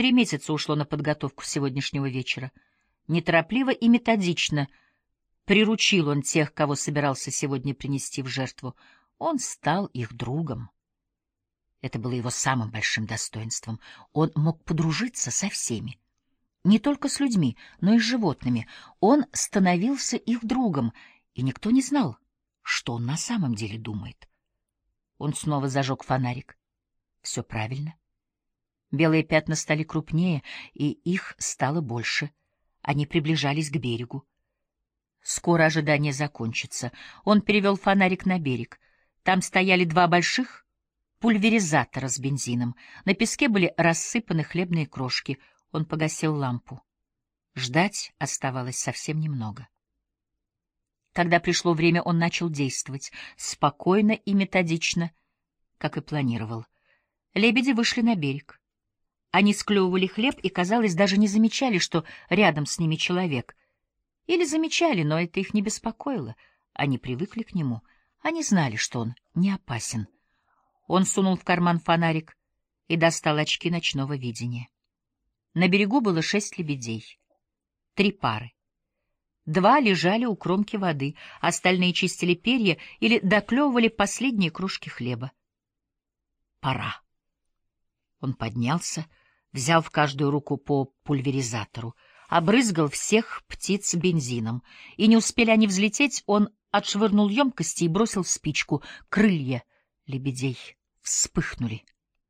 3 месяца ушло на подготовку сегодняшнего вечера. Неторопливо и методично приручил он тех, кого собирался сегодня принести в жертву. Он стал их другом. Это было его самым большим достоинством. Он мог подружиться со всеми. Не только с людьми, но и с животными. Он становился их другом, и никто не знал, что он на самом деле думает. Он снова зажег фонарик. Все правильно. Белые пятна стали крупнее, и их стало больше. Они приближались к берегу. Скоро ожидание закончится. Он перевел фонарик на берег. Там стояли 2 больших пульверизатора с бензином. На песке были рассыпаны хлебные крошки. Он погасил лампу. Ждать оставалось совсем немного. Когда пришло время, он начал действовать, спокойно и методично, как и планировал. Лебеди вышли на берег. Они склевывали хлеб и, казалось, даже не замечали, что рядом с ними человек. Или замечали, но это их не беспокоило. Они привыкли к нему. Они знали, что он не опасен. Он сунул в карман фонарик и достал очки ночного видения. На берегу было 6 лебедей. 3 пары. 2 лежали у кромки воды, остальные чистили перья или доклевывали последние крошки хлеба. Пора. Он поднялся, взял в каждую руку по пульверизатору, обрызгал всех птиц бензином. И не успели они взлететь, он отшвырнул емкости и бросил спичку. Крылья лебедей вспыхнули.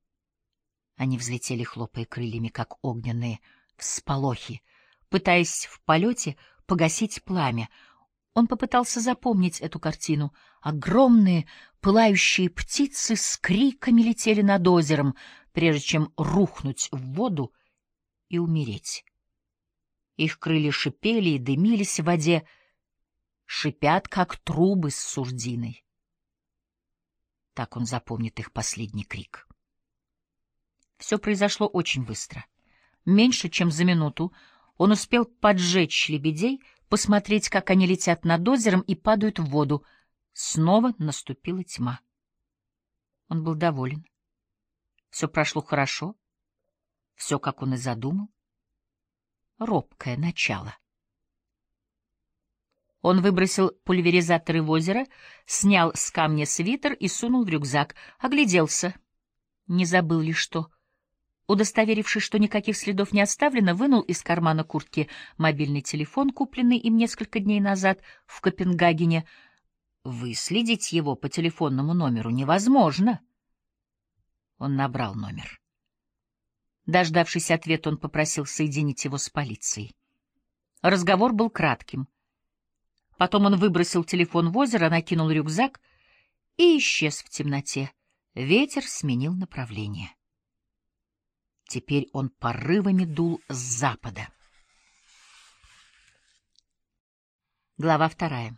Они взлетели, хлопая крыльями, как огненные всполохи, пытаясь в полете погасить пламя. Он попытался запомнить эту картину. Огромные пылающие птицы с криками летели над озером, прежде чем рухнуть в воду и умереть. Их крылья шипели и дымились в воде, шипят, как трубы с сурдиной. Так он запомнит их последний крик. Все произошло очень быстро. Меньше чем за минуту он успел поджечь лебедей, посмотреть, как они летят над озером и падают в воду. Снова наступила тьма. Он был доволен. Все прошло хорошо. Все, как он и задумал. Робкое начало. Он выбросил пульверизаторы в озеро, снял с камня свитер и сунул в рюкзак. Огляделся. Не забыл ли что? Удостоверившись, что никаких следов не оставлено, вынул из кармана куртки мобильный телефон, купленный им несколько дней назад в Копенгагене. Выследить его по телефонному номеру невозможно. Он набрал номер. Дождавшись ответа, он попросил соединить его с полицией. Разговор был кратким. Потом он выбросил телефон в озеро, накинул рюкзак и исчез в темноте. Ветер сменил направление. Теперь он порывами дул с запада. Глава 2.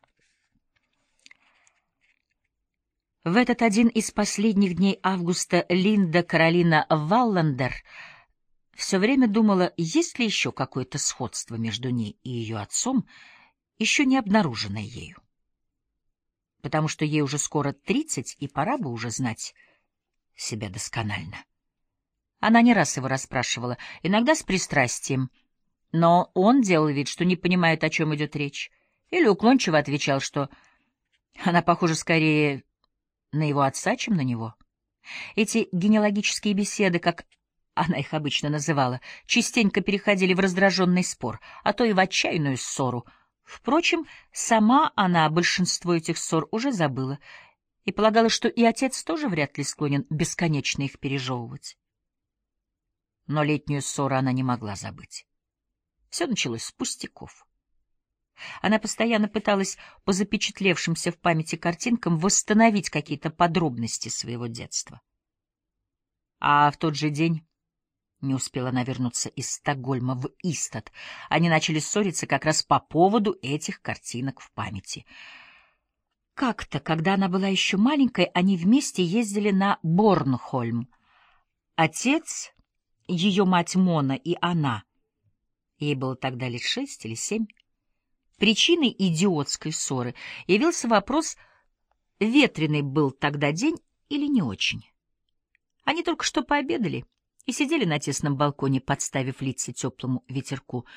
В этот один из последних дней августа Линда Каролина Валландер все время думала, есть ли еще какое-то сходство между ней и ее отцом, еще не обнаруженное ею. Потому что ей уже скоро 30, и пора бы уже знать себя досконально. Она не раз его расспрашивала, иногда с пристрастием, но он делал вид, что не понимает, о чем идет речь, или уклончиво отвечал, что она похожа скорее на его отца, чем на него. Эти генеалогические беседы, как она их обычно называла, частенько переходили в раздраженный спор, а то и в отчаянную ссору. Впрочем, сама она большинство этих ссор уже забыла и полагала, что и отец тоже вряд ли склонен бесконечно их пережевывать. Но летнюю ссору она не могла забыть. Все началось с пустяков. Она постоянно пыталась по запечатлевшимся в памяти картинкам восстановить какие-то подробности своего детства. А в тот же день не успела она вернуться из Стокгольма в Истад. Они начали ссориться как раз по поводу этих картинок в памяти. Как-то, когда она была еще маленькой, они вместе ездили на Борнхольм. Отец, ее мать Мона и она, ей было тогда лет 6 или 7, причиной идиотской ссоры явился вопрос, ветреный был тогда день или не очень. Они только что пообедали, и сидели на тесном балконе, подставив лица теплому ветерку.